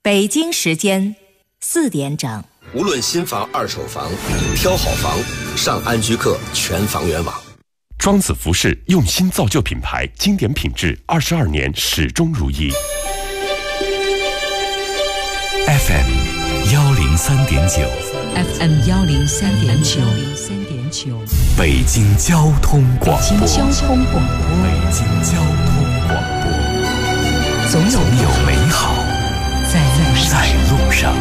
北京时间4点整。 无论新房二手房，挑好房上安居客全房源网。 庄子服饰用心造就品牌，经典品质22年始终如一。 FM 103.9 FM 103.9 北京交通广播。 北京交通广播。总有美好在路上。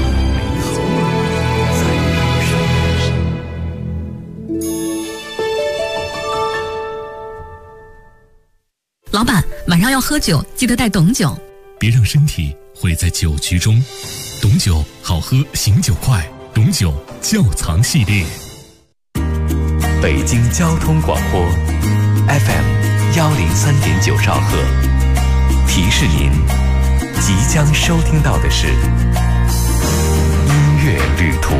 老板，晚上要喝酒，记得带董酒。 别让身体毁在酒局中。董酒好喝，醒酒快。董酒窖藏系列。 北京交通广播 FM 103.9兆赫，提示您即将收听到的是音乐旅途。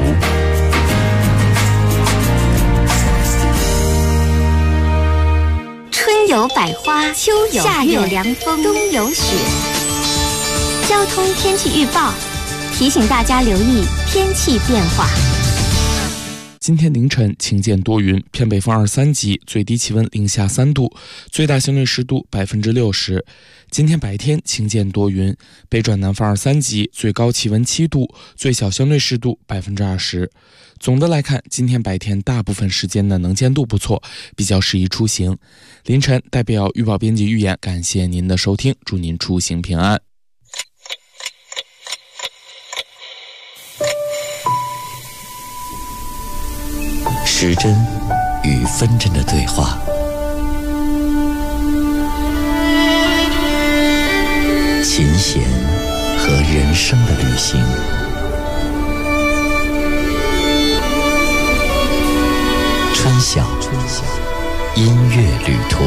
春有百花，秋有夏有凉风，冬有雪。交通天气预报提醒大家留意天气变化。 今天凌晨晴间多云，偏北风2-3级，最低气温零下3度，最大相对湿度60%。今天白天晴间多云，北转南风2-3级，最高气温7度，最小相对湿度20%。总的来看，今天白天大部分时间的能见度不错，比较适宜出行。凌晨代表预报编辑预言，感谢您的收听，祝您出行平安。 时针与分针的对话，琴弦和人生的旅行，春晓音乐旅途。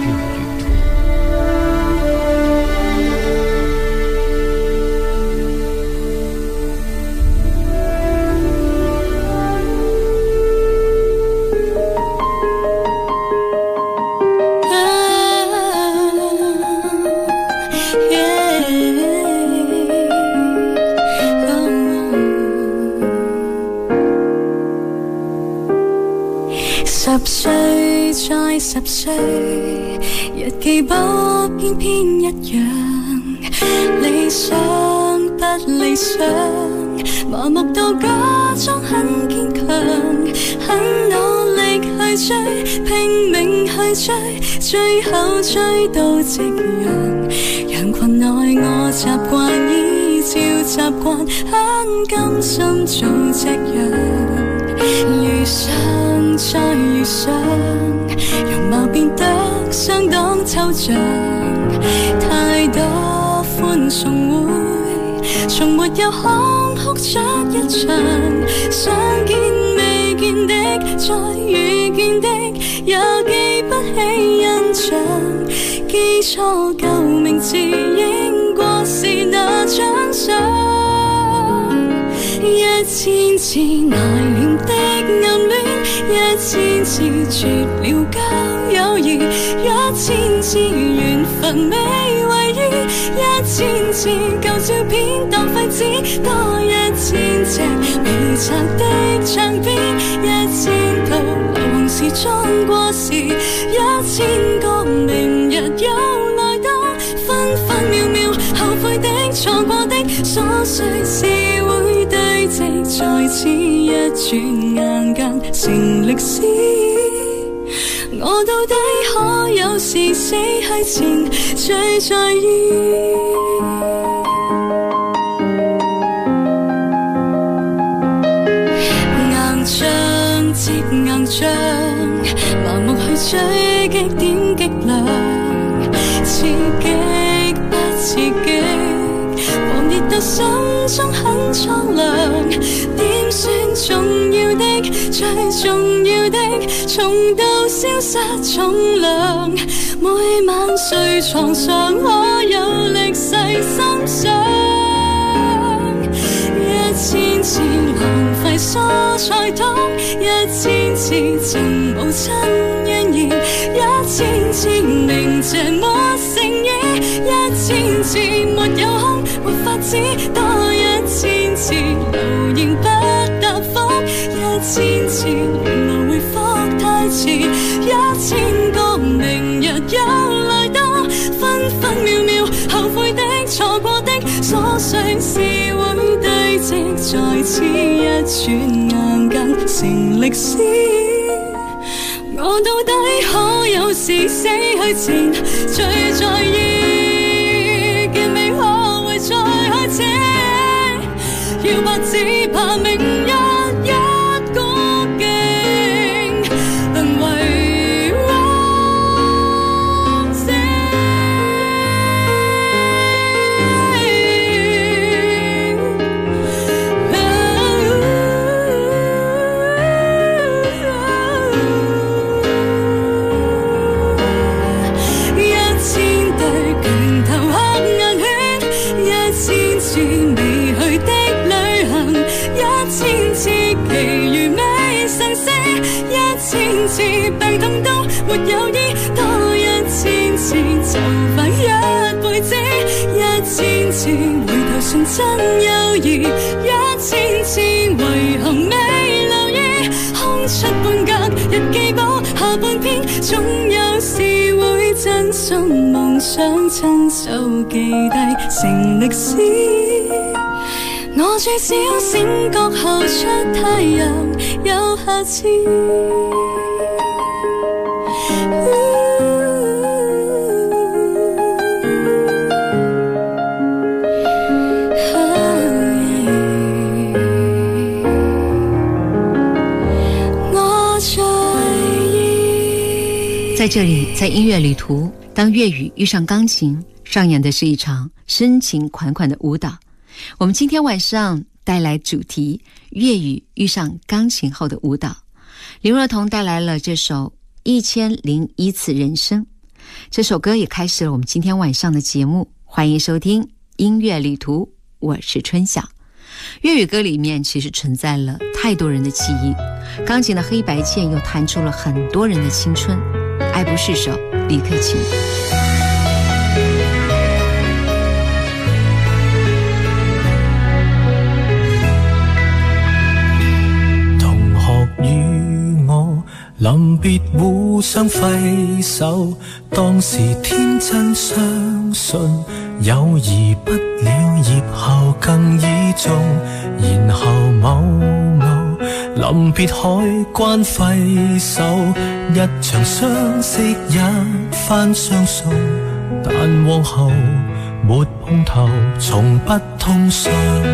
10歲再10歲，日記簿偏偏一樣，理想不理想，麻木到假裝很堅強，很努力去追，拼命去追，最後追到夕陽。羊群內我習慣依照習慣，很甘心做隻羊。遇上再遇上，容貌變得相當抽象，太多歡送會，從沒有空哭出一場，想見未見的，再遇見的，也記不起印象，記錯舊名字，應過是那張相。1000次內斂的暗戀，1000次絕了交友誼，1000次緣分未為意，1000次舊照片當廢紙，多1000隻未拆的唱片，1000套流行時裝過時，1000個明日又來到，分分秒秒後悔的錯過的瑣碎事會堆積，再次一轉眼間成歷史。我到底可有時死去前最在意？硬仗接硬仗，盲目去追擊點擊量，刺激不刺激，狂熱到心中很蒼涼，點算重要的最重要的，重到消失重量，每晚睡床上可有力細心想，1000次浪費蔬菜湯，1000次情無親恩義，1000次明謝沒誠意，1000次沒有空沒法子多遲，1000個明日又來到，分分秒秒後悔的錯過的，所想是會堆積在此，一轉眼間成歷史。我到底可有時死去前最在意，結尾可會再開始？要怕只怕明日一個勁，淪為往事。1000對拳頭黑眼圈，1000次未去的1000次奇遇未成事，1000次病痛都沒有醫，多1000次就快一輩子，1000次回頭純真友誼，1000次遺憾未留意，空出半格日記簿下半篇，總有時會真心夢想親手記低成歷史。我最少醒覺後出太陽有下次。 在这里，在音乐旅途，当粤语遇上钢琴，上演的是一场深情款款的舞蹈。我们今天晚上带来主题粤语遇上钢琴后的舞蹈，林若彤带来了这首1001次人生，这首歌也开始了我们今天晚上的节目，欢迎收听音乐旅途，我是春晓。粤语歌里面其实存在了太多人的记忆，钢琴的黑白键又弹出了很多人的青春。爱不释手，李克勤。 臨別互相揮手，當時天真相信友誼不了葉後更倚重，然後某某臨別海關揮手，一場相識一番相送，但往後沒碰頭，從不通訊，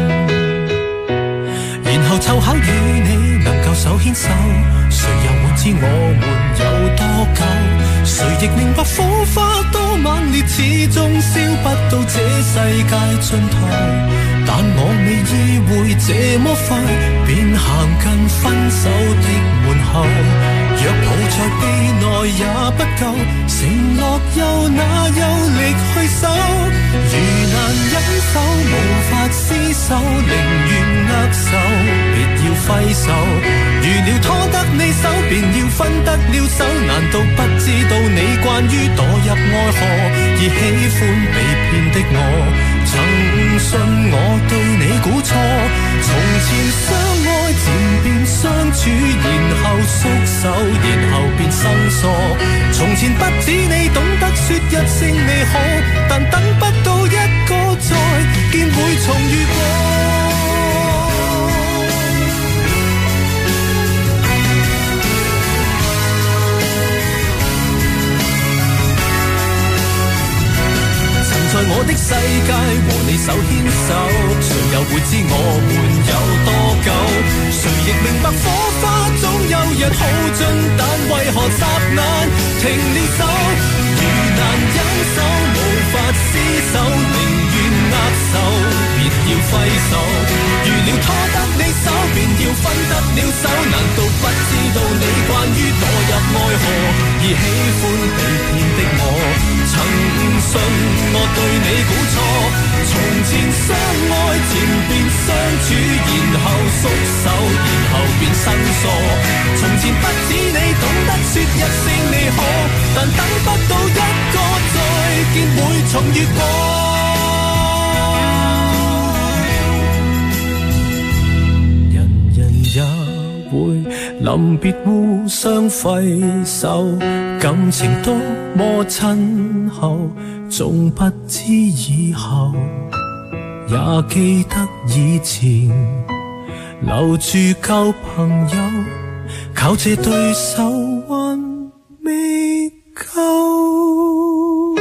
然後湊巧與你能夠手牽手，誰又會知我們有多久？誰亦明白火花多猛烈，始終燒不到這世界盡頭。但我未意會這麼快便行近分手的門口。若抱在臂內也不夠，承諾又哪有力去守？如難忍手無法廝守，寧願握手，別要揮手。如了拖得你手，便要分得了手。難道不知道你慣於墮入愛河，而喜歡被騙的我？曾信我對你估錯，從前相愛漸變相處，然後縮手，然後變生疏。從前不止你懂得說一聲你好，但等不到一個再見會重遇過。在我的世界和你手牽手，誰又會知我們有多久？誰亦明白火花總有日耗盡，但為何霎眼停了手？如難忍手無法廝守，寧願握手，別要揮手。如了拖得你手，便要分得了手。難道不知道你慣於墮入愛河，而喜歡被騙的我？曾信我對你估錯，從前相愛漸變相處，然後縮手，然後變生疏。從前不止你懂得說一聲你好，但等不到一個再見會重遇過。人人也會臨临别互相挥手，感情多么亲厚，纵不知以后，也记得以前留住旧朋友，靠这对手还未够。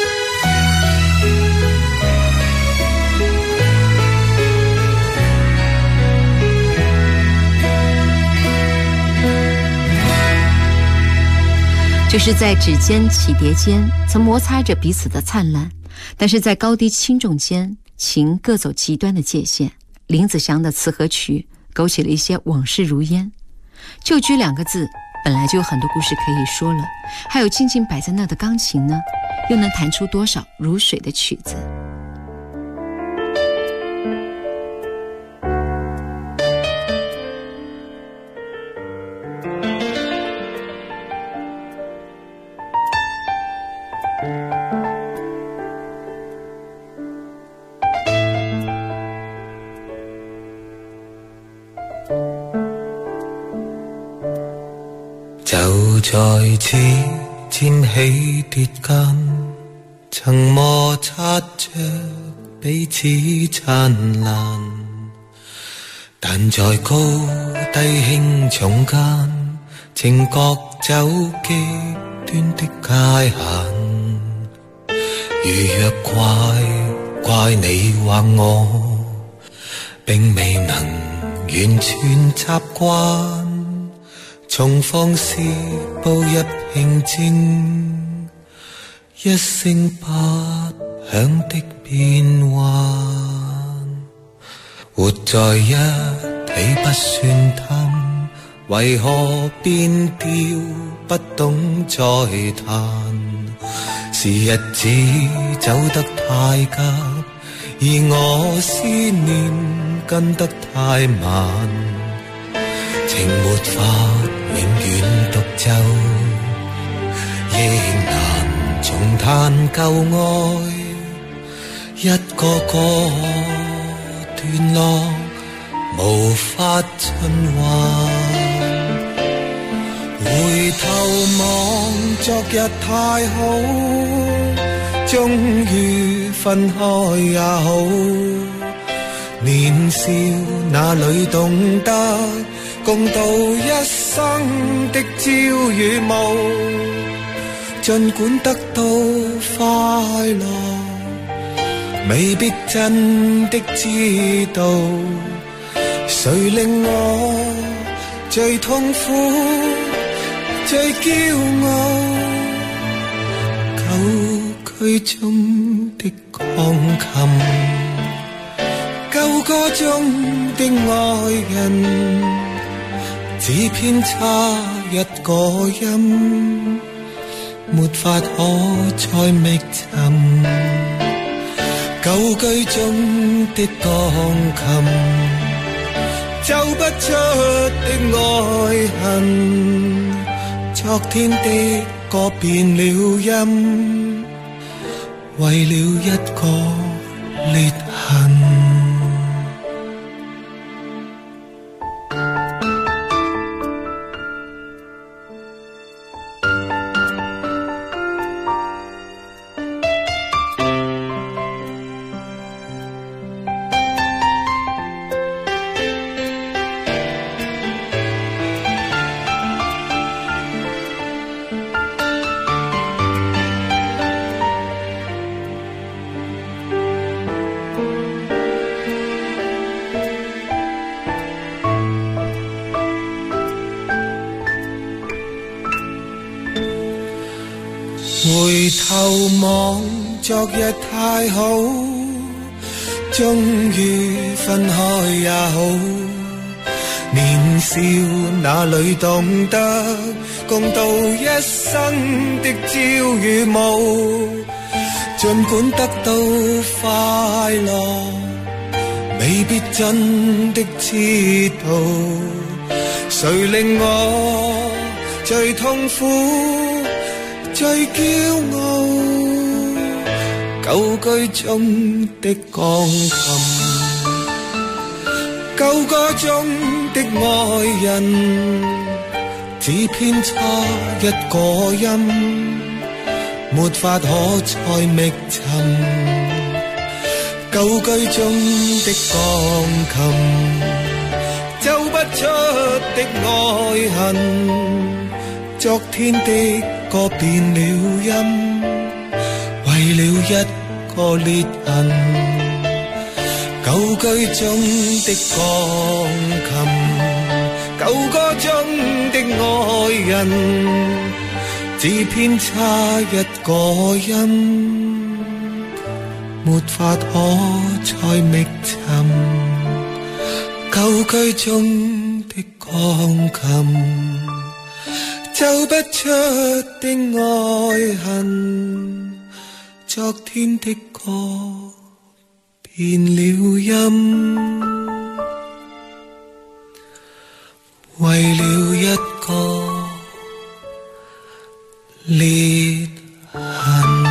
就是在指尖起叠间，曾摩擦着彼此的灿烂，但是在高低轻重间，情各走极端的界限。林子祥的词和曲勾起了一些往事如烟。旧居2个字本来就有很多故事可以说了，还有静静摆在那的钢琴呢，又能弹出多少如水的曲子。 就在此尖起跌間，曾摩擦着彼此燦爛，但在高低輕重間，情覺走極端的界限。如若怪你或我，並未能完全習慣，從放肆步入平靜，一聲不響的變幻。活在一起不算貪，為何變調不懂再談？是日子走得太急，而我思念跟得太慢，情沒法永遠獨奏，亦難重彈舊愛，一個個段落無法循環。回頭望昨日太好，終於分開也好，年少那裏懂得共度一生的朝與暮，儘管得到快樂，未必真的知道，誰令我最痛苦最驕傲。舊居中的鋼琴，舊歌中的愛人，只偏差一個音，沒法可再覓尋。舊居中的鋼琴，奏不出的愛恨，昨天的歌變了音，為了一個裂痕。回頭望昨日太好，終於分開也好，年少那裏懂得共度一生的朝與暮，儘管得到快樂，未必真的知道，誰令我最痛苦最驕傲。舊居中的鋼琴，舊歌中的愛人， 只偏差一個音，沒法可再覓尋。舊居中的鋼琴，奏不出的愛恨，昨天的歌變了音，為了一個裂痕。舊居中的鋼琴，舊歌中的愛人，只偏差一個音，沒法可再覓尋。舊居中的鋼琴，奏不出的愛恨，昨天的歌變了音，為了一個裂痕。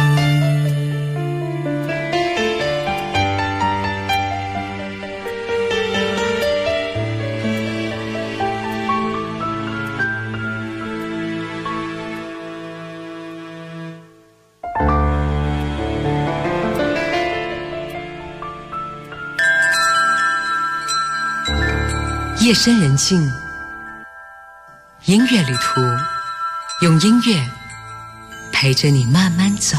夜深人静，音乐旅途，用音乐陪着你慢慢走。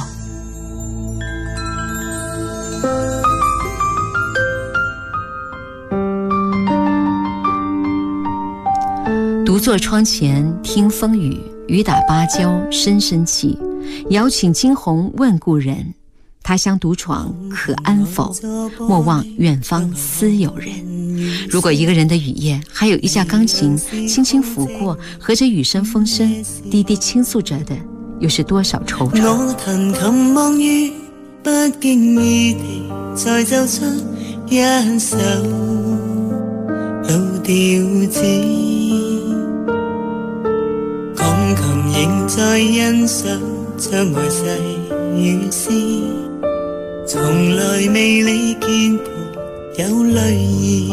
独坐窗前听风雨，雨打芭蕉声声起。遥请惊鸿问故人，他乡独闯可安否？莫忘远方思友人。如果一个人的雨夜还有一架钢琴轻轻拂过，和着雨声风声低低倾诉着的，又是多少惆怅。 我彈琴望雨，不經意地再奏出一首老調子，鋼琴仍在欣賞窗外細雨絲，從來未理見伴有淚意。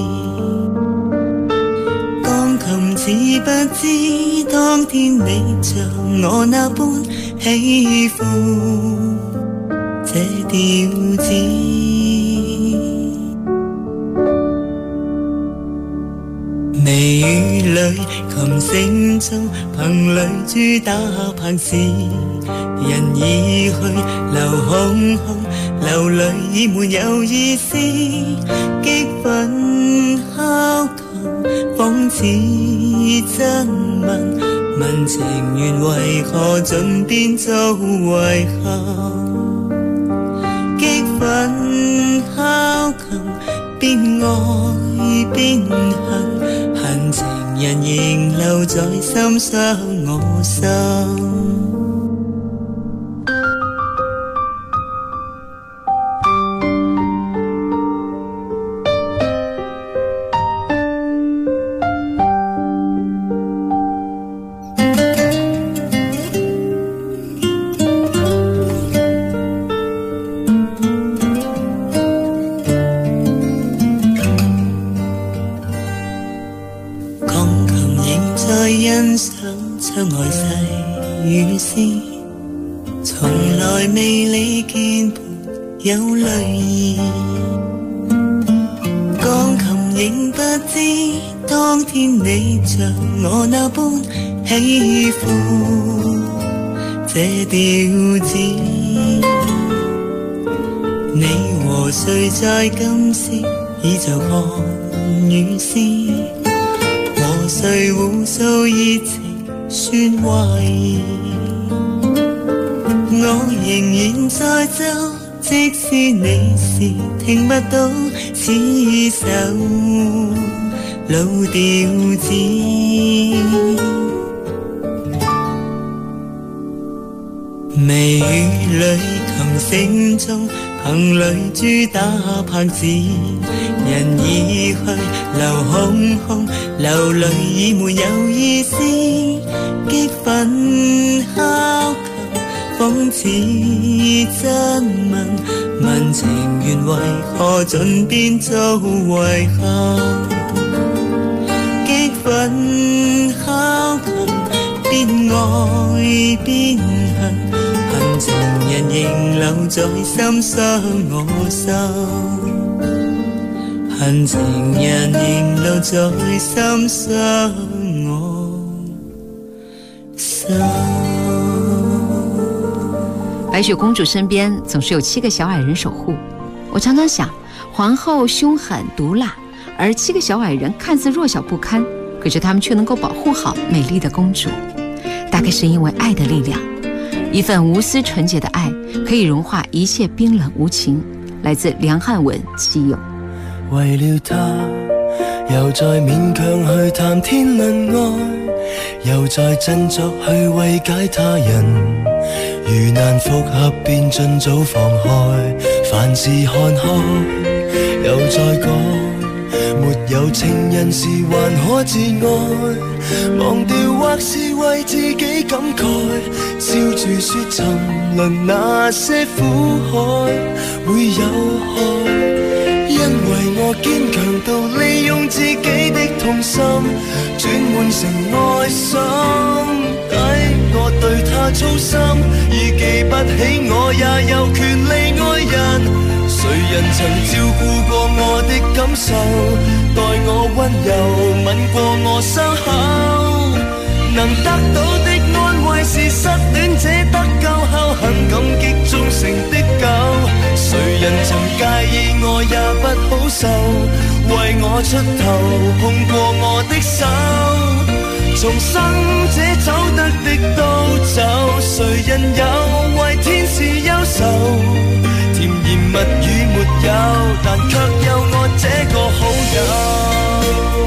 鋼琴似不知當天你像我那般喜歡這調子，微雨裏琴聲中憑淚珠打棒時，人已去留空空，流淚已沒有意思，激憤敲琴仿似質問，問情緣為何盡變做遺憾，激憤敲琴邊愛邊恨，恨情人仍留在心傷我心。窗外細雨絲，從來未理見伴有淚意，鋼琴仍不知當天你像我那般喜歡這調子，你和誰在今時已就看雨絲，和誰互訴熱情算懷疑，我仍然在奏，即使你是聽不到此首老調子。微雨裏琴聲中憑淚珠打拍子，人已去留空空，流淚已沒有意思，激憤敲琴仿似質問，問情緣為何盡變做遺憾，激憤敲琴邊愛邊恨，恨情人仍留在心傷我心，恨情人仍留在心傷我心。 白雪公主身边总是有7个小矮人守护。我常常想，皇后凶狠毒辣，而7个小矮人看似弱小不堪，可是他们却能够保护好美丽的公主。大概是因为爱的力量，一份无私纯洁的爱可以融化一切冰冷无情。来自梁汉文《西游》。 為了他，又再勉強去談天論愛，又再振作去慰解他人。如難復合便盡早放開，凡事看開，又再講，沒有情人時還可自愛，忘掉或是為自己感慨，笑住說沉淪那些苦海會有害，因為我堅強到利用自己的痛心轉換成愛心。我對他操心，已記不起我也有權利愛人。誰人曾照顧過我的感受，待我溫柔吻過我傷口，能得到的安慰是失戀者得救後很感激忠誠的狗。誰人曾介意我也不好受，為我出頭碰過我的手，重生者走得的都走，誰人有為天使憂愁？甜言蜜語沒有，但卻有我這個好友。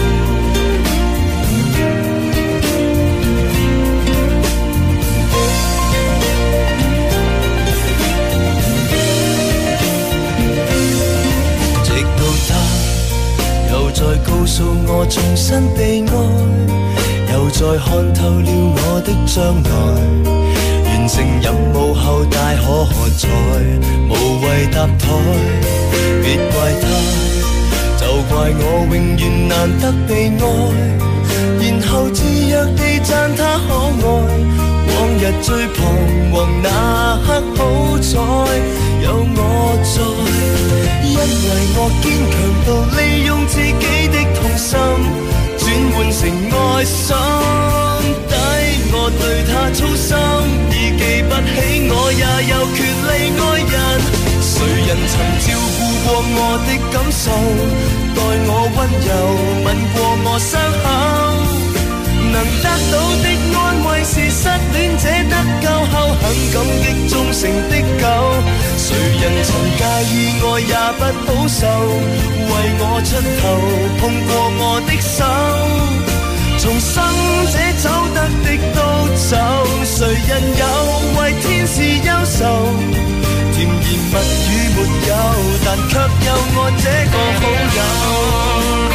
直到他又再告訴我重新被愛，又再看透了我的將來，完成任務後大可喝彩，無謂搭台，別怪他，就怪我永遠難得被愛，然後自虐地讚他可愛，往日最彷徨那刻好彩有我在，因為我堅強到利用自己的痛心轉換成愛心底，我對他操心，已記不起我也有權利愛人。誰人曾照顧過我的感受，待我溫柔吻過我傷口，能得到的安慰是失戀者得救後很感激忠誠的狗。誰人曾介意我也不好受，為我出頭碰過我的手，重生者走得的都走，誰人有為天使憂愁？甜言蜜語沒有，但卻有我這個好友。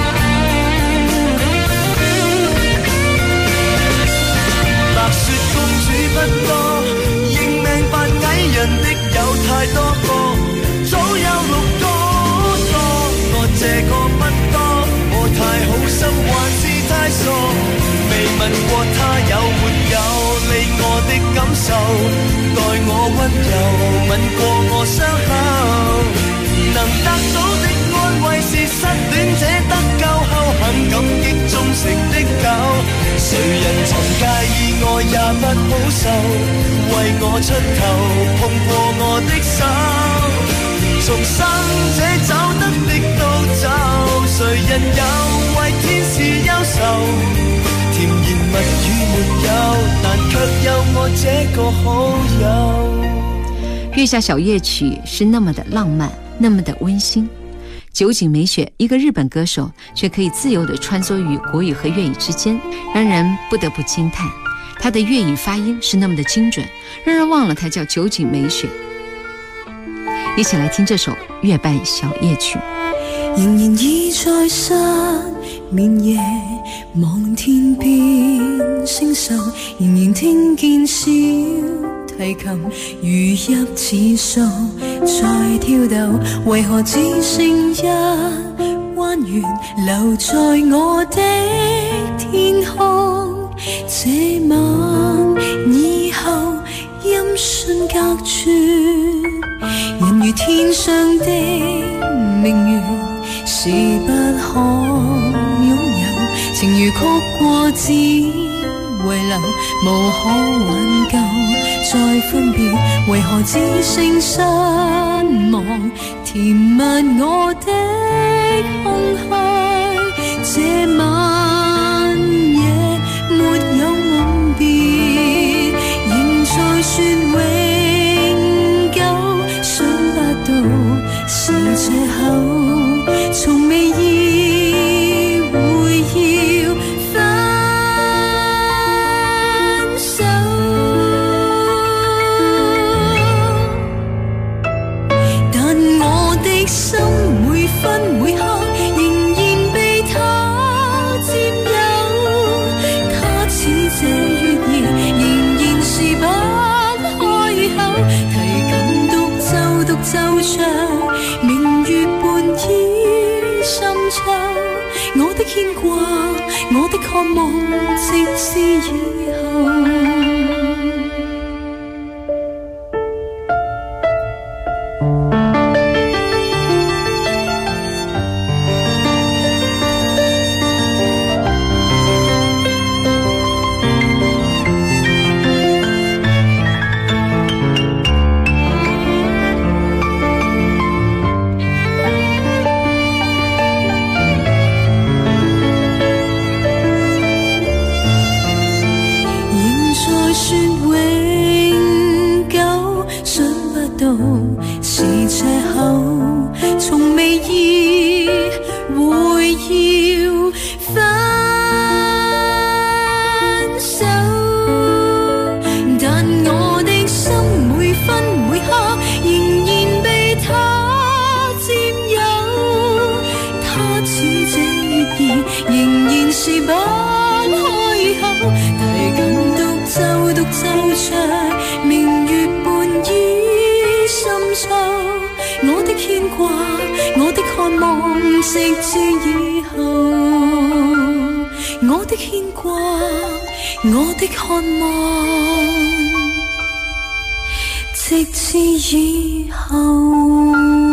白雪公主不多，認命扮矮人的有太多個，早有6個多，我這個不多，我太好心還是太傻，未問過他有沒有理我的感受，待我溫柔吻過我傷口，能得到的安慰是失戀者得救後很感激忠誠的狗。誰人曾介意我也不好受，為我出頭碰過我的手，重生者走得的都走，誰人有為天使憂愁？甜言蜜語沒有，但卻有我這個好友。 月下小夜曲是那麼的浪漫，那麼的溫馨。酒井美雪，一个日本歌手，却可以自由地穿梭于国语和粤语之间，让人不得不惊叹。她的粤语发音是那么的精准，让人忘了她叫酒井美雪。一起来听这首《月半小夜曲》。 仍然倚在失眠夜，望天邊星宿，仍然聽見小提琴如泣似訴在跳動，為何只剩一彎月留在我的天空？ 这晚以后音讯隔绝，人如天上的明月，是不可拥有，情如曲過只遺留，無可挽救。再分別，為何只剩失望，填密我的空虛。這晚夜沒有吻別，仍在說永久，想不到是藉口，從未意會要分手。但我的心每分每刻仍然被他佔有，他似這月兒仍然是不開口，提琴獨奏唱，明月伴倚深秋，我的牽掛，我的渴望，直至以後。直至以後，我的牽掛，我的渴望，直至以後。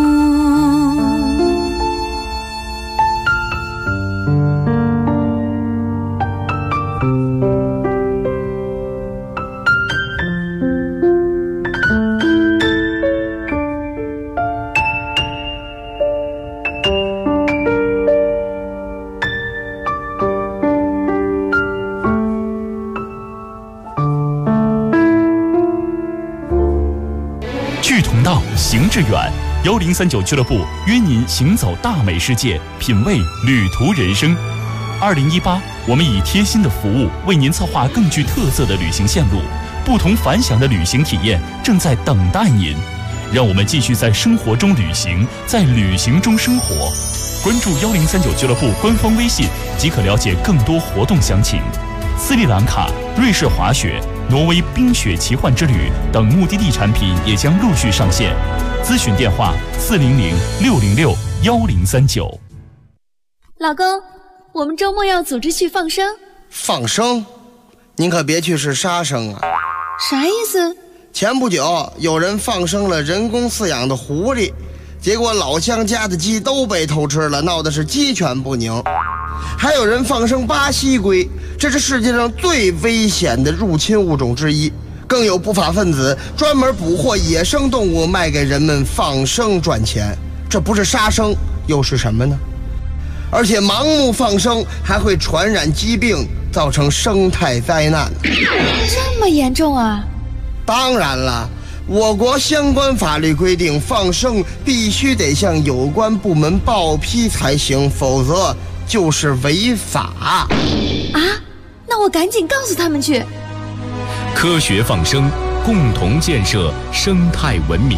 行致远，1039俱乐部约您行走大美世界，品味旅途人生。2018，我们以贴心的服务为您策划更具特色的旅行线路，不同凡响的旅行体验正在等待您。让我们继续在生活中旅行，在旅行中生活。关注1039俱乐部官方微信即可了解更多活动详情。斯里兰卡、瑞士滑雪、挪威冰雪奇幻之旅等目的地产品也将陆续上线。咨询电话400-606-1039。 老公，我们周末要组织去放生。 放生？您可别去是杀生啊！ 啥意思？ 前不久有人放生了人工饲养的狐狸，结果老乡家的鸡都被偷吃了，闹的是鸡犬不宁。还有人放生巴西龟，这是世界上最危险的入侵物种之一。更有不法分子专门捕获野生动物卖给人们放生赚钱，这不是杀生又是什么呢？而且盲目放生还会传染疾病，造成生态灾难。 这么严重啊？ 当然了，我国相关法律规定，放生必须得向有关部门报批才行，否则就是违法。 啊？那我赶紧告诉他们去。 科学放生，共同建设生态文明。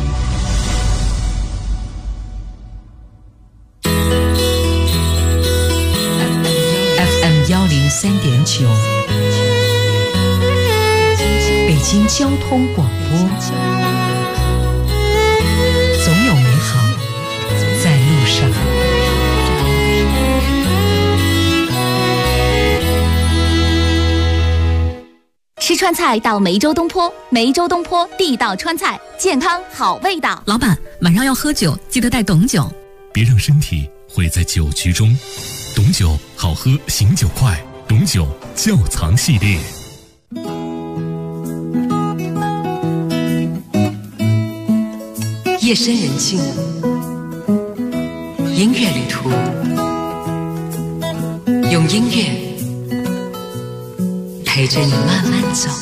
FM 103.9，北京交通广播，总有美好在路上。 吃川菜到梅州东坡，梅州东坡地道川菜，健康好味道。 老板，晚上要喝酒，记得带董酒。 别让身体毁在酒局中。董酒好喝，醒酒快。董酒窖藏系列。 夜深人静，音乐旅途，用音乐陪着你慢慢走。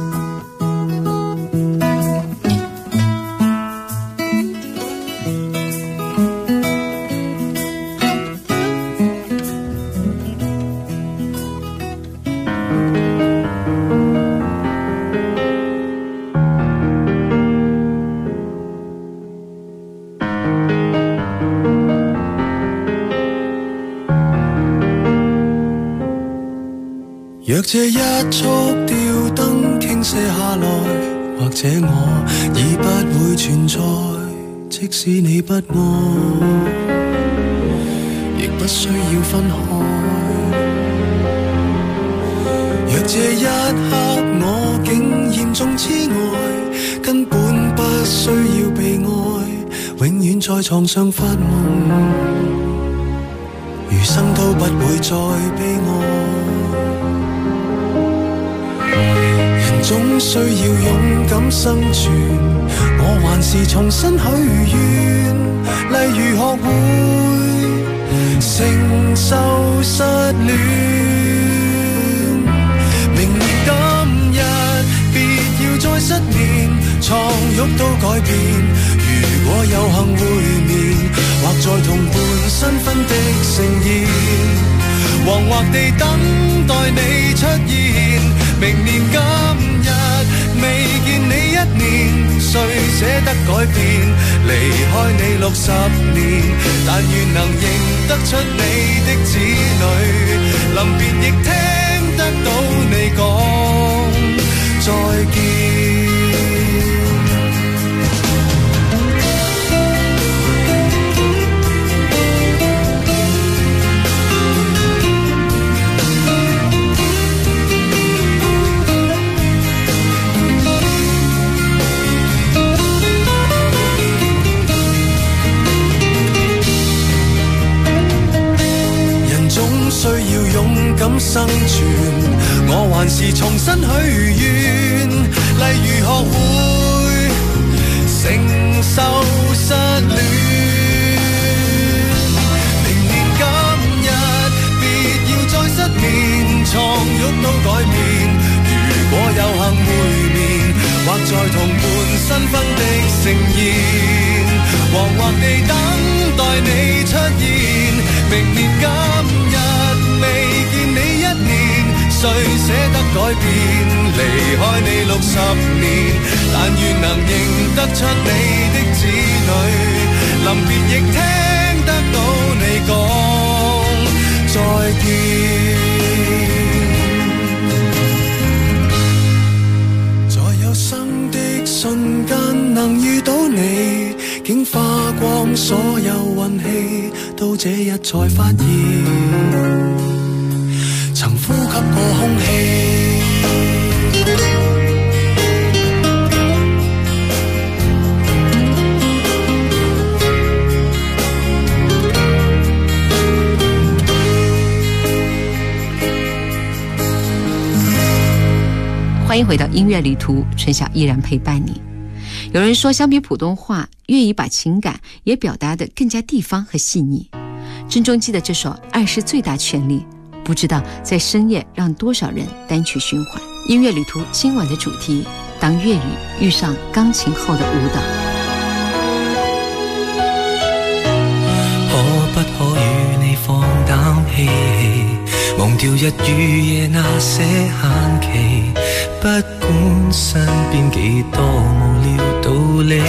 若這一束吊燈傾瀉下來，或者我已不會存在，即使你不愛，亦不需要分開。若這一刻我竟嚴重痴呆，根本不需要被愛，永遠在床上發夢，餘生都不會再悲哀。總需要勇敢生存，我還是重新許願，例如學會承受失戀。明年今日別要再失眠，床褥都改變。如果有幸會面，或在同伴新婚的盛宴，惶惑地等待你出現。明年今日未見你一年，誰捨得改變？離開你60年，但願能認得出你的子女，臨別亦聽得到你講再見。需要勇敢生存，我還是重新許願，例如學會承受失戀。明年今日別要再失眠，床褥都改變。如果有幸會面，或在同伴新婚的盛宴，惶惑地等待你出現。明年今日未見你一年，誰捨得改變？離開你60年，但願能認得出你的子女，臨別亦聽得到你講再見。在有生的瞬間能遇到你，竟花光所有運氣，到這日才發現曾呼吸過空氣。 欢迎回到音乐旅途，春晓依然陪伴你。有人说，相比普通话，粤语把情感也表达得更加地方和细腻。郑中基的这首《爱是最大权力》，不知道在深夜让多少人单曲循环。音乐旅途今晚的主题，当粤语遇上钢琴后的舞蹈。 可不可與你放膽嬉戲，忘掉日與夜那些限期，不管身邊幾多無聊道理，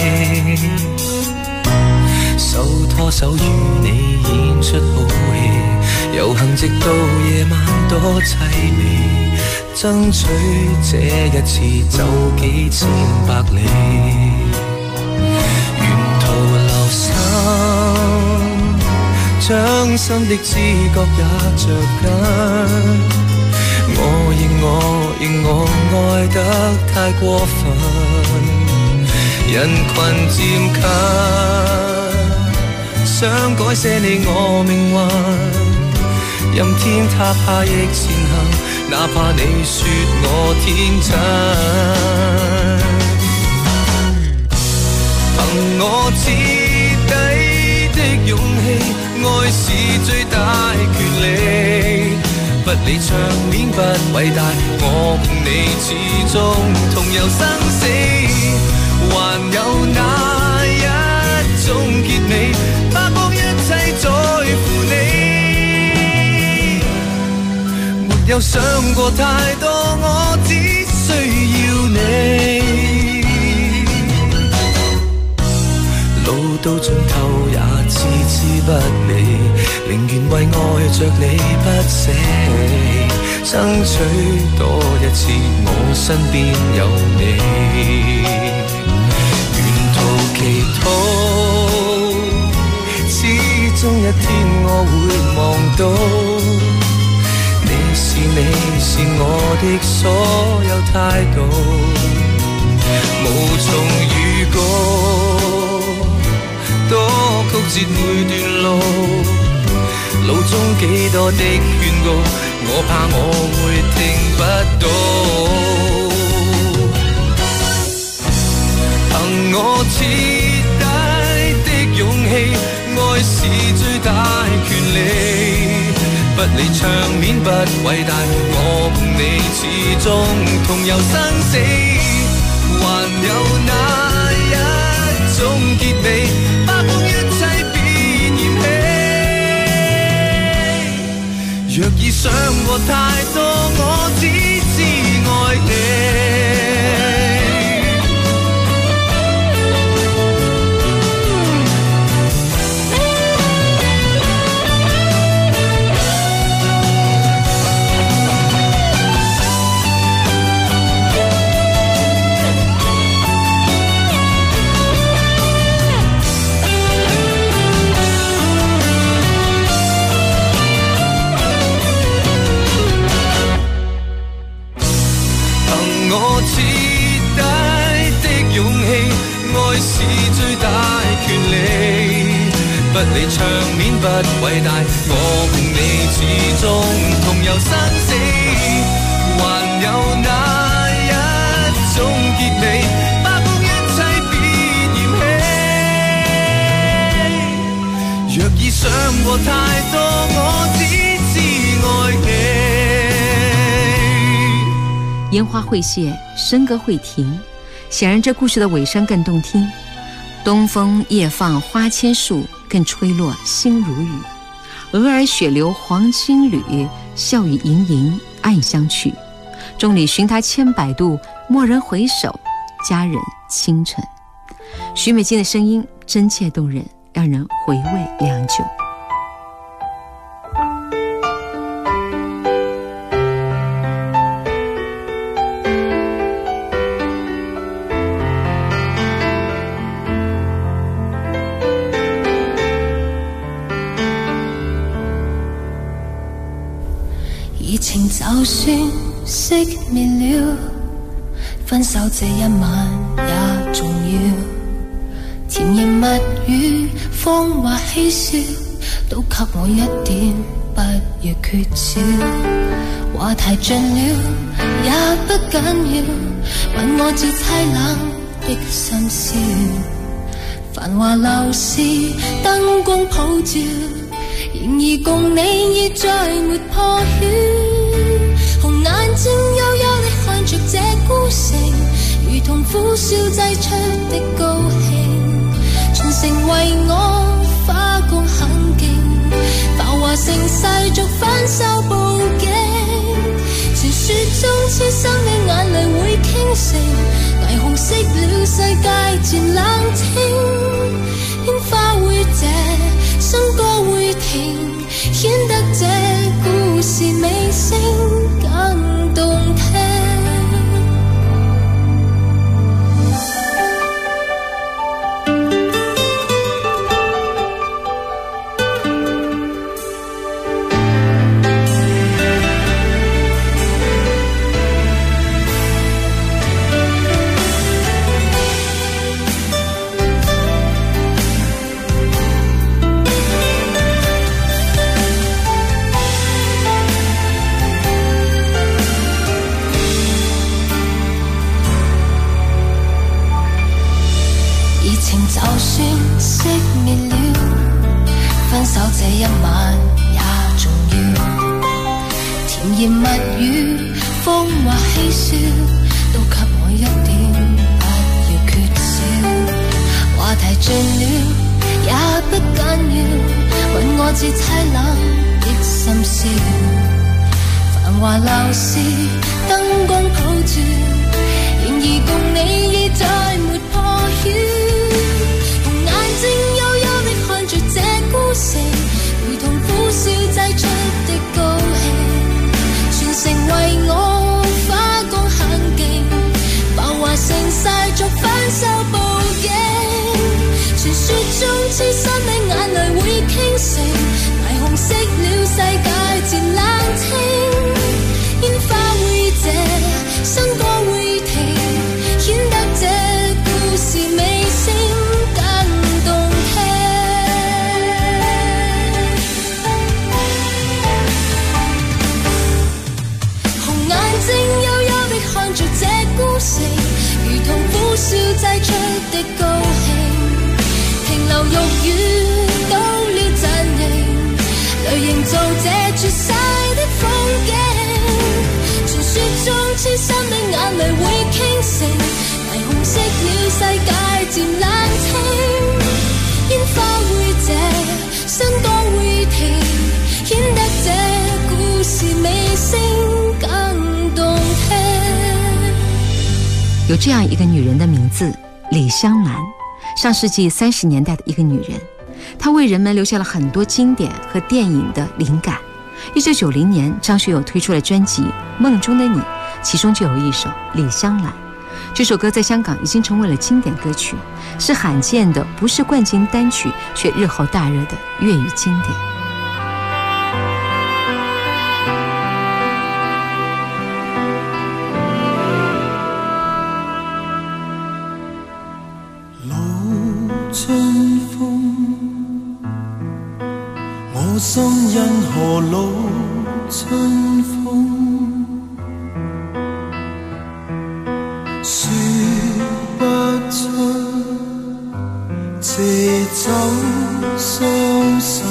手拖手與你演出好戲，遊行直到夜晚多凄美，爭取這一次走幾千百里，沿途留心，將心的知覺也着緊。 我認我愛得太過分，人群漸近，想改寫你我命運，任天塌下亦前行，哪怕你說我天真，憑我徹底的勇氣，愛是最大權利，不理場面不偉大，我共你始終同遊生死，還有那一種結尾，花光一切在乎你，沒有想過太多，我只需要你，路到盡頭也置之不理，寧願為愛着你不捨棄，爭取多一次我身邊有你，沿途祈禱，始終一天我會望到，你是我的所有態度，無從預告，多曲折每段路，路中幾多的勸告，我怕我會聽不到，憑我徹底的勇氣，愛是最大權利，不理場面不偉大，我共你始終同遊生死，還有那一種結尾，花光一切別嫌棄，若已想過太多，我只知愛你。不理場面不偉大，我共你始終同遊生死，還有那一種結尾，花光一切別嫌棄，若已想過太多，我只知愛你。 煙花會謝，笙歌會停，顯然這故事的尾聲更動聽。東風夜放花千樹，更吹落星如雨。蛾兒雪流黃青縷，笑語盈盈暗香去。眾裡尋他千百度，蓦然回首，佳人清晨。許美靜的聲音真切動人，讓人回味良久。 熱情就算熄滅了，分手這一晚也重要。甜言蜜語，謊話嬉笑，都給我一點，不要缺少。話題盡了也不緊要，問我這凄冷的心笑。繁華樓市燈光普照，然而共你已再沒破曉，紅眼睛幽幽地看着這孤城，如同苦笑擠出的高興，全城為我花光很勁，浮華盛世俗反手報警，傳說中痴心的眼淚會傾城，霓虹熄了世界漸冷清，煙花會謝，笙歌會停，顯得這故事尾聲更動聽。 情就算熄滅了，分手這一晚也重要。甜言蜜語，風或嬉笑，都給我一點，不要缺少。話題盡了也不緊要，問我至凄冷的心笑。繁華鬧市，燈光普照，然而共你已再沒破曉。紅眼睛幽幽地看着這孤城，如同苦笑擠出的高興，全城為我花光很勁，繁華盛世逐分手報警。傳說中痴心的眼淚會傾城，霓虹熄了世界漸冷清，煙花會謝，新歌會停，顯得這故事尾聲更動聽。紅眼睛幽幽地看着這孤城，如同苦笑擠出的高興，停留肉語到了陣營，淚營造這絕世的風景。傳說中痴心的眼淚會傾城，霓虹熄了世界漸冷清，煙花會謝，新歌會停，顯得這故事尾聲更動聽。 有这样一个女人的名字李香兰，上世纪30年代的一个女人，她为人们留下了很多经典和电影的灵感。1990年，张学友推出了专辑《梦中的你》，其中就有一首《李香兰》。这首歌在香港已经成为了经典歌曲，是罕见的不是冠军单曲却日后大热的粤语经典。 春風，我心因何老春風？說不出，借酒傷心。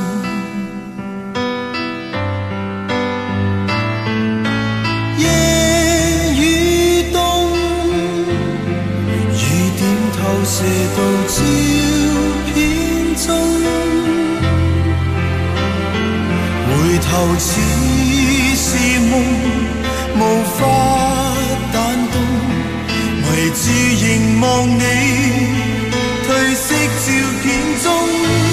夜與冬，雨點透射到照片中，回頭似是夢，無法彈動，迷住凝望你褪色照片中。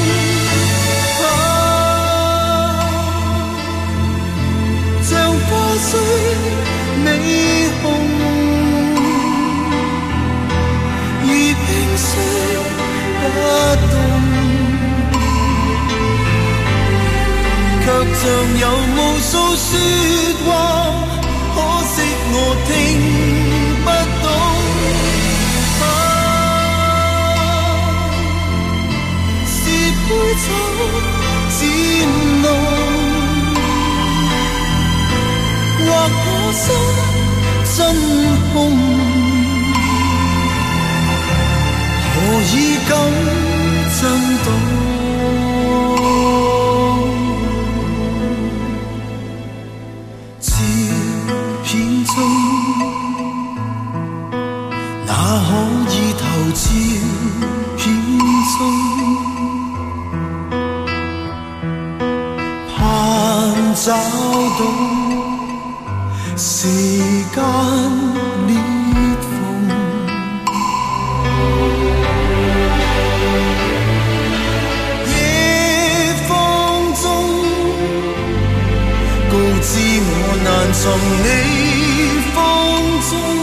像花雖美紅，如冰雖不動，卻像有無數說話，可惜我聽不懂。是杯酒漸濃，或我心真空，何以敢震動？照片中，哪可以投照片中？盼找到時間裂縫，夜風中告知我難從你風中，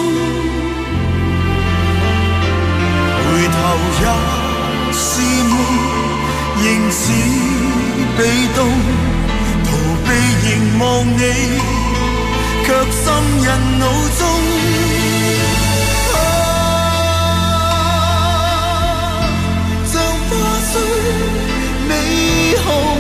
回頭也是夢，仍似被動，逃避凝望你，卻深印腦中。像花雖美紅，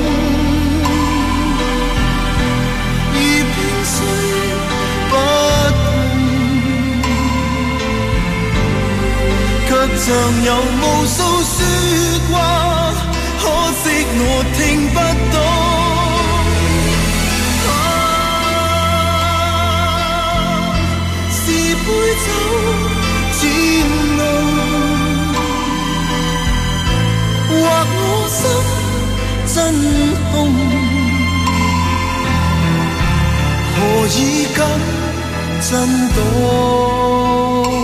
如冰雖不動，卻上有無數說話，可惜我聽不到。是杯酒漸濃，或我心真空，何以敢震動？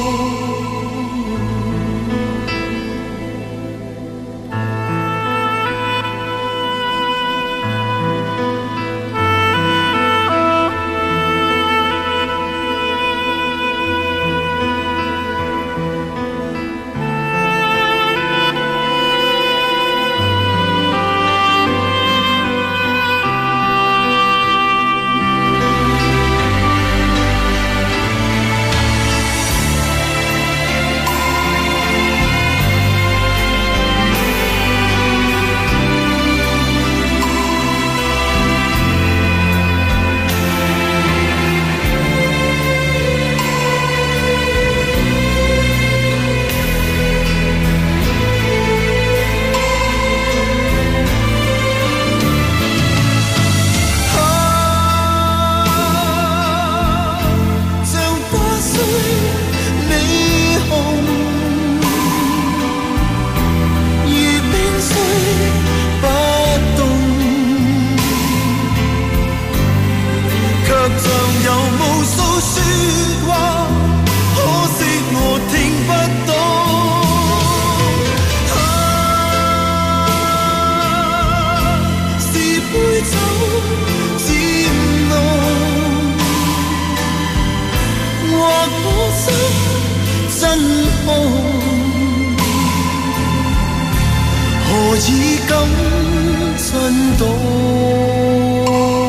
何以敢震動？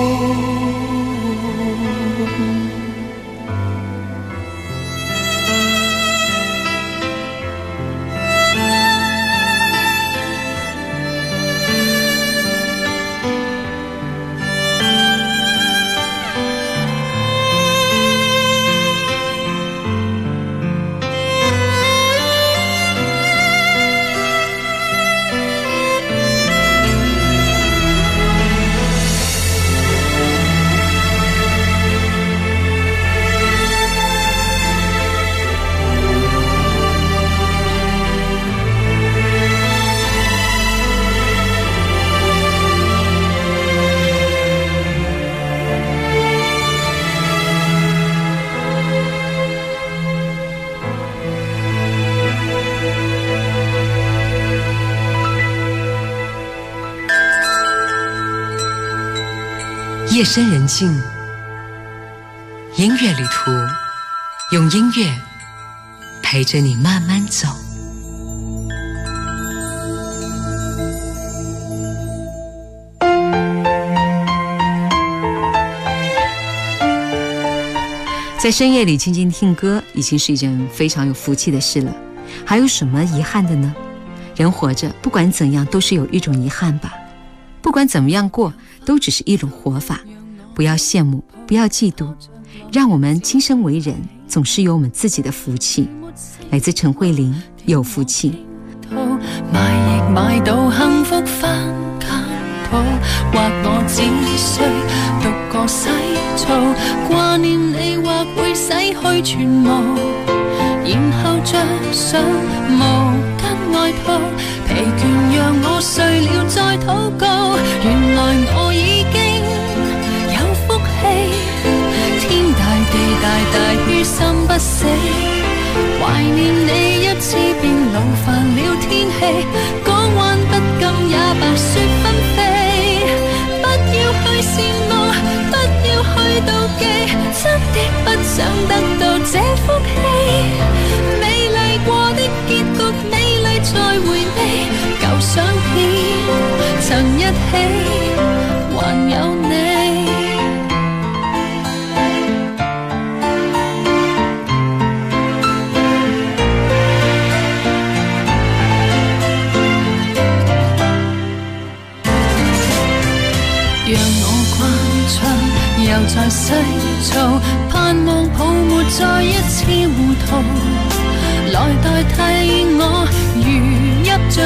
夜深人静，音乐旅途，用音乐陪着你慢慢走。 在深夜里静静听歌，已经是一件非常有福气的事了。还有什么遗憾的呢？人活着，不管怎样，都是有一种遗憾吧。不管怎么样过，都只是一种活法。不要羡慕，不要嫉妒，让我们今生为人，总是有我们自己的福气。来自陳慧琳，有福氣。 買亦買到幸福返簡譜，或我只需獨個洗澡，掛念你或會洗去全無，然後着上毛巾外套，疲倦讓我睡了再禱告，原來我已經有福氣，天大地大大於心不死，懷念你一次便勞煩了天氣，港灣不禁也白雪紛飛，不要去羨慕，不要去妒忌，真的不想得到這福氣，美麗過的結局，美麗再回味，舊相片曾一起，還有你。又在洗澡，盼望泡沫再一次糊塗，來代替我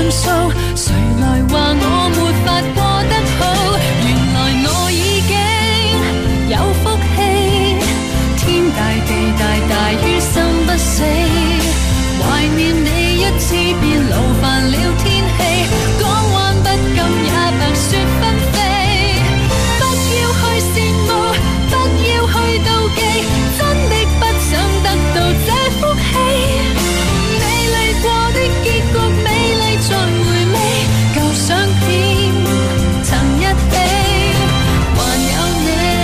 算數，誰來話我沒法過得好？原來我已經有福氣，天大地大大於心不死，懷念你一次便勞煩了天氣，講還不禁也白雪紛飛，不要去羨慕，不要去妒忌，真的不想得到這福氣，美麗過的結局，美麗再回味，舊相片曾一起，還有你。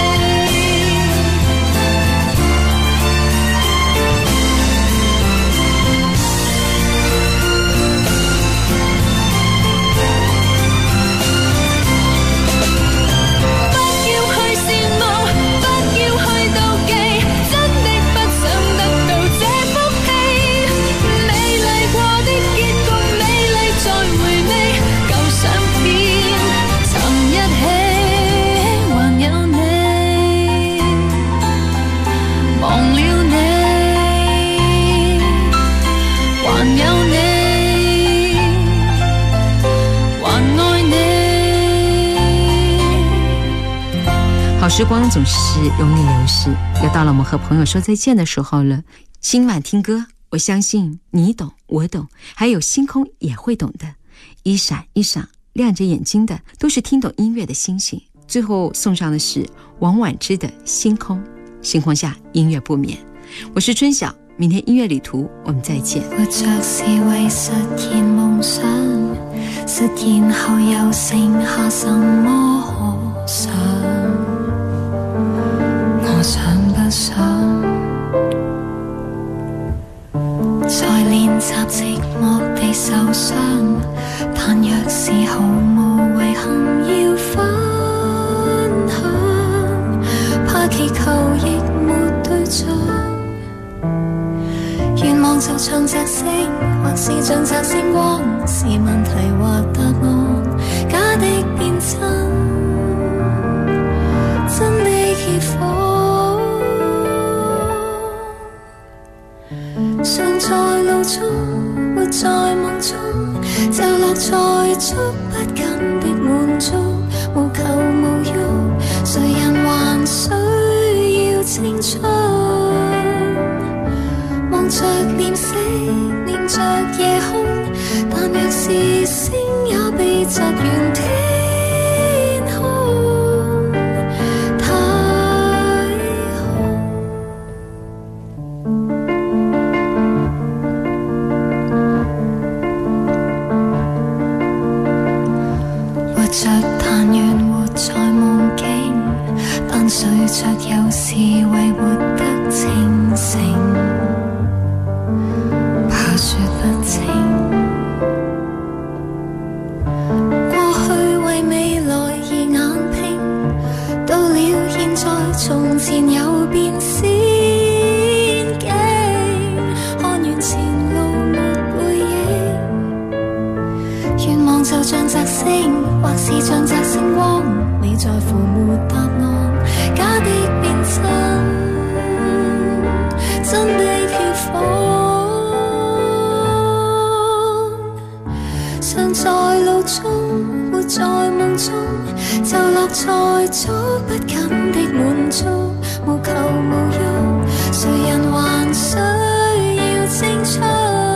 好时光总是容易流逝，又到了我们和朋友说再见的时候了。今晚听歌，我相信你懂我懂，还有星空也会懂的。一闪一闪亮着眼睛的，都是听懂音乐的星星。最后送上的是王菀之的星空，星空下音乐不眠。我是春晓，明天音乐旅途我们再见。 活着是為實現夢想，實現後又剩下什麼可想？我想不想再練習寂寞地受傷？但若是毫無遺憾要分享，怕祈求亦沒對象。願望就像隻星，或是像隻星光，是問題或答案，假的變真，真的結火。尚在路中，活在夢中，就落在觸不緊的滿足，無求無欲，誰人還需要青春？望着臉色，念着夜空，但若是星也被擲遠天空，太空。活着但願活在夢境，但睡着又是為活得清醒。說不清，過去為未來而硬拼，到了現在從前有變先勁，看完前路沒背影，願望就像擲星，或是像擲星光，你在乎沒答案，假的變真，真的結火。尚在路中，活在夢中，就落在捉不緊的滿足，無求無欲，誰人還需要青春？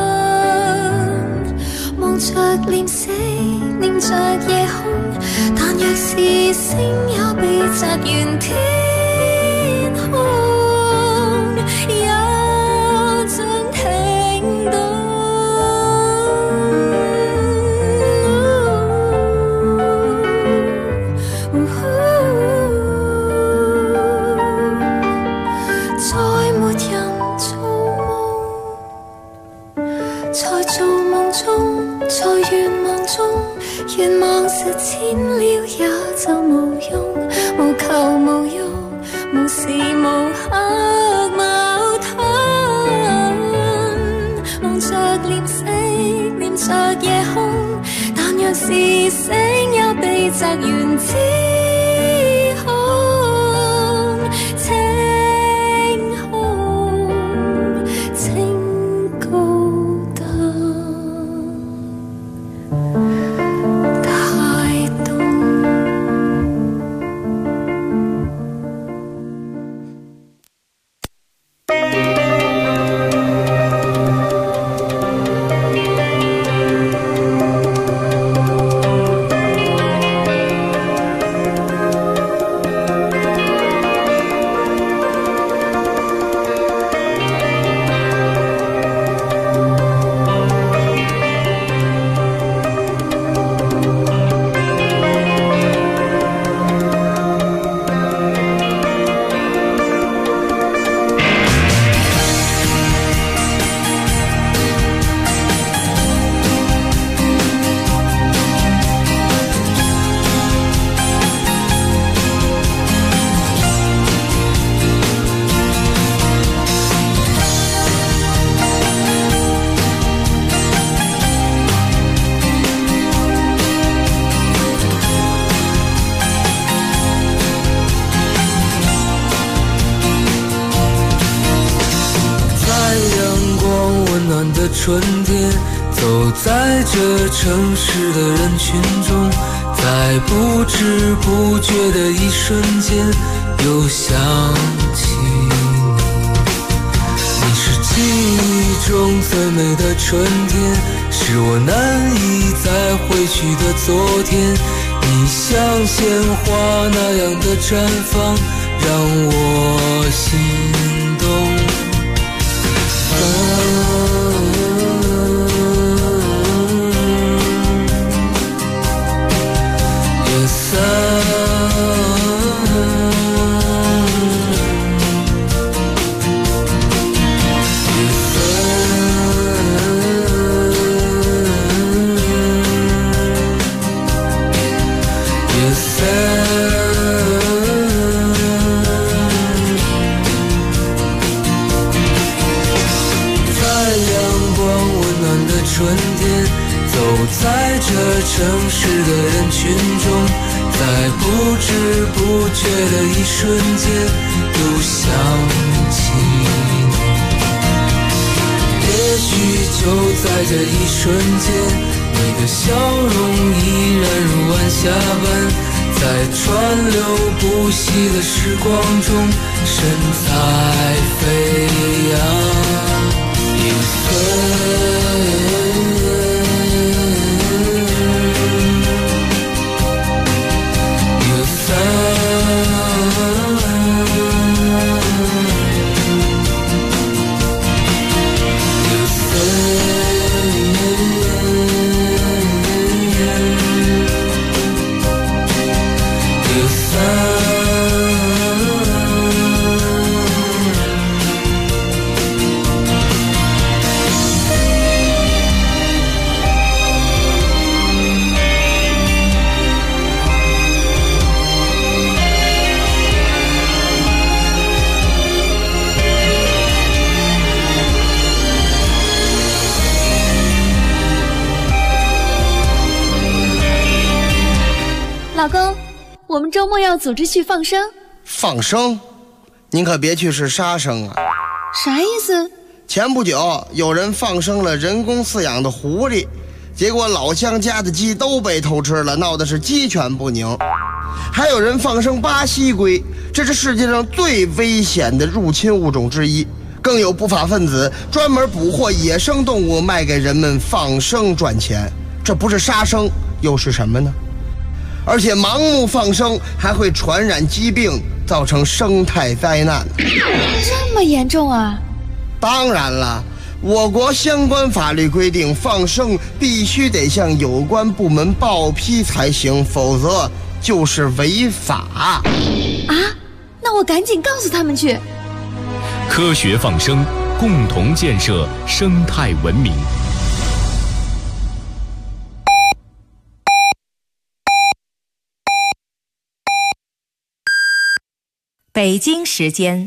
望着臉色，念着夜空，但若是星也被擲遠天空，也將聽到。願望實踐了也就無用，無求無欲，無時無刻矛盾。望着臉色，念着夜空，但若是星也被擲遠天空，晴空，晴高德。 春天，走在这城市的人群中，在不知不觉的一瞬间又想起你。你是记忆中最美的春天，是我难以再回去的昨天。你像鲜花那样的绽放，让我心动。在这城市的人群中，在不知不觉的一瞬间又想起你。也许就在这一瞬间，你的笑容依然如晚霞般，在川流不息的时光中神采飞扬。银飞老公，我们周末要组织去放生。 放生？您可别去是杀生啊！ 啥意思？ 前不久有人放生了人工饲养的狐狸，结果老乡家的鸡都被偷吃了，闹得是鸡犬不宁。还有人放生巴西龟，这是世界上最危险的入侵物种之一。更有不法分子专门捕获野生动物卖给人们放生赚钱，这不是杀生又是什么呢？而且盲目放生还会传染疾病，造成生态灾难。 这么严重啊？ 当然了，我国相关法律规定，放生必须得向有关部门报批才行，否则就是违法。 啊？那我赶紧告诉他们去。 科学放生，共同建设生态文明。 北京时间